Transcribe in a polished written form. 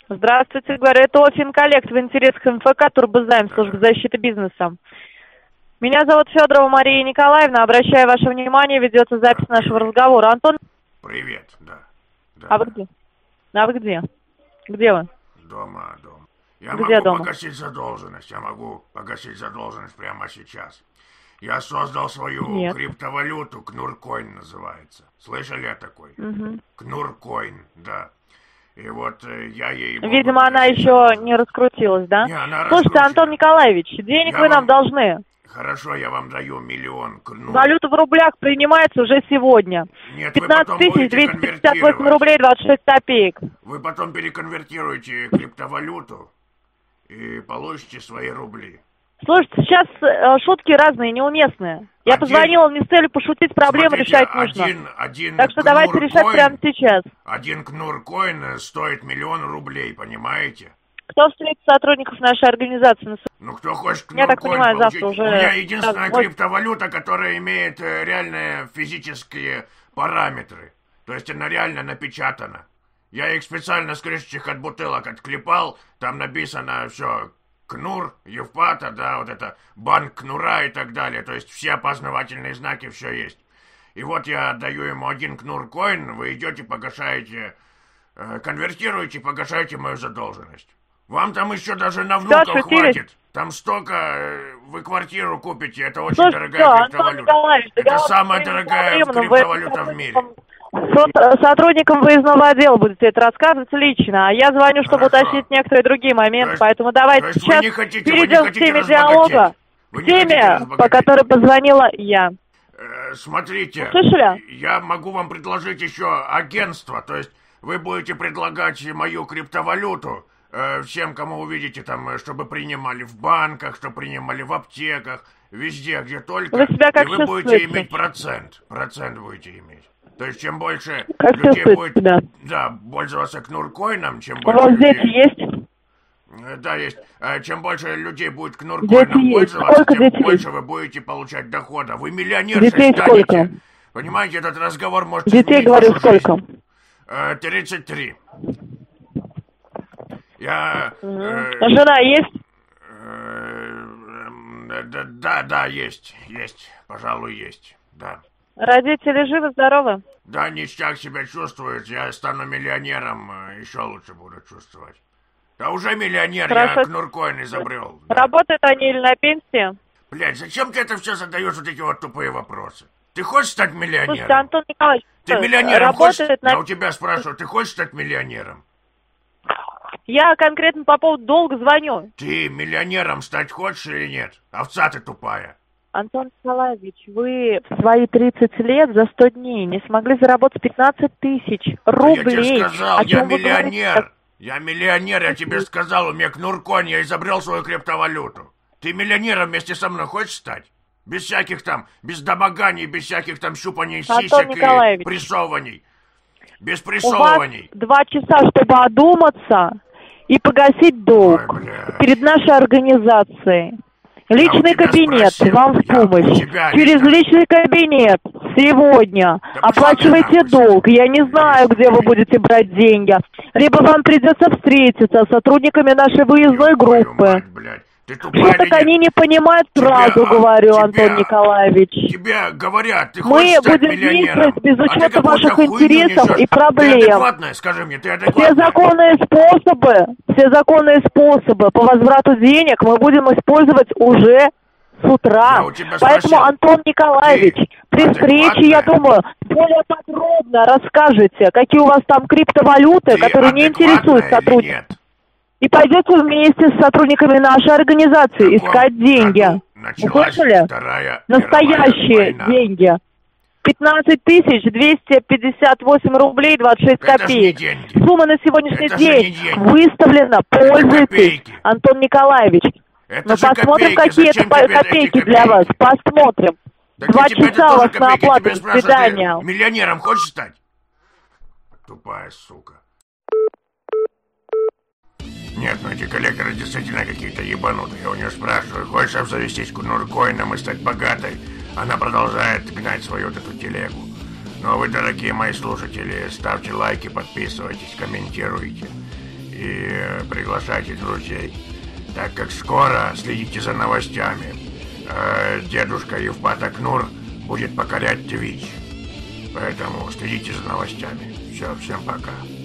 Здравствуйте, говорю, это Финколлект в интересах МФК Турбозайм, служба защиты бизнеса. Меня зовут Федорова Мария Николаевна, обращаю ваше внимание, ведется запись нашего разговора. Антон? Привет, да. А вы где? А вы где? Где вы? Дома. Я Где могу дома? погасить задолженность прямо сейчас. Я создал свою криптовалюту, Кнуркоин называется. Слышали о такой? Кнуркоин, да. И вот я ей... Видимо, она еще не раскрутилась, да? Не, она Слушайте, Антон Николаевич, денег вы нам должны. Хорошо, я вам даю 1 000 000 кнур. Валюта в рублях принимается уже сегодня. Нет, 15 258 рублей 26 копеек. Вы потом переконвертируете криптовалюту и получите свои рубли. Слушайте, сейчас шутки разные, неуместные. Я позвонила не с целью пошутить, проблемы решать нужно. Так что давайте решать прямо сейчас. 1 кнуркоин стоит 1 000 000 рублей, понимаете? Кто встретит сотрудников нашей организации? Ну, кто хочет кнуркоин я так понимаю, получить. завтра уже... У меня единственная криптовалюта, которая имеет реальные физические параметры. То есть она реально напечатана. Я их специально с крышечек от бутылок отклепал. Там написано все... Кнур, Евпата, да, вот это банк Кнура и так далее. То есть все опознавательные знаки, все есть. И вот я даю ему 1 кнуркоин, вы идете, погашаете, конвертируете, погашаете мою задолженность. Вам там еще даже на внуков хватит. Там столько вы квартиру купите, это очень дорогая криптовалюта. Это самая дорогая криптовалюта в мире. Сотрудникам выездного отдела будете это рассказывать лично, а я звоню, чтобы уточнить некоторые другие моменты, поэтому давайте сейчас перейдем к теме диалога, к теме, по которой позвонила я. Смотрите, слышали? Я могу вам предложить еще агентство, то есть вы будете предлагать мою криптовалюту всем, кому увидите там, чтобы принимали в банках, чтобы принимали в аптеках, везде, где только, вы себя как и вы будете иметь процент будете иметь. То есть, чем больше людей будет пользоваться кнуркоином, чем больше... У вас дети есть? Да, есть. Чем больше людей будет кнуркоином пользоваться, тем больше вы будете получать дохода. Вы миллионершей станете. Сколько? Понимаете, этот разговор может... Детей, говорю, сколько? 33. Я... Жена есть? Да, есть. Пожалуй, есть, да. Родители живы-здоровы? Да, ништяк себя чувствуют. Я стану миллионером, еще лучше буду чувствовать. Да уже миллионер, хорошо. Я кнуркоин изобрел. Да. Работают они или на пенсии? Блядь, зачем ты это все задаешь, вот эти вот тупые вопросы? Ты хочешь стать миллионером? Слушайте, Антон Николаевич, ты миллионером хочешь? Я у тебя спрашиваю, ты хочешь стать миллионером? Я конкретно по поводу долга звоню. Ты миллионером стать хочешь или нет? Овца ты тупая. Антон Николаевич, вы в свои 30 лет за 100 дней не смогли заработать 15 тысяч рублей. Я тебе сказал, я миллионер. Я миллионер, я тебе сказал, у меня кнуркоин, я изобрел свою криптовалюту. Ты миллионером вместе со мной хочешь стать? Без всяких там, без домоганий, без всяких там щупаний сисек и прессований. Без прессований. У вас 2 часа, чтобы одуматься и погасить долг перед нашей организацией. Личный кабинет вам в помощь. Через личный кабинет сегодня оплачивайте долг. Я не знаю, где вы будете брать деньги. Либо вам придется встретиться с сотрудниками нашей выездной группы. Что так они не понимают, сразу говорю, Антон Николаевич. Тебе говорят, ты хочешь стать мы будем миллионером, действовать без учета ваших интересов и проблем. Ты адекватная, скажи мне, ты адекватная? Все законные способы по возврату денег мы будем использовать уже с утра. Поэтому, Антон Николаевич, при встрече, я думаю, более подробно расскажете, какие у вас там криптовалюты, которые не интересуют сотрудников. И пойдете вместе с сотрудниками нашей организации искать деньги. Услышали? Настоящие деньги. 15 258 рублей 26 копеек. Сумма на сегодняшний день выставлена. Пользуйтесь, Антон Николаевич. Мы посмотрим, какие это копейки для вас. Посмотрим. 2 часа у вас на оплату. До свидания. Миллионером хочешь стать? Тупая сука. Нет, ну эти коллекторы действительно какие-то ебанутые. Я у нее спрашиваю, хочешь обзавестись кнуркоином и стать богатой? Она продолжает гнать свою вот эту телегу. Ну а вы, дорогие мои слушатели, ставьте лайки, подписывайтесь, комментируйте. и приглашайте друзей, так как скоро следите за новостями. Дедушка Евпаток Нур будет покорять Twitch. Поэтому следите за новостями. Все, всем пока.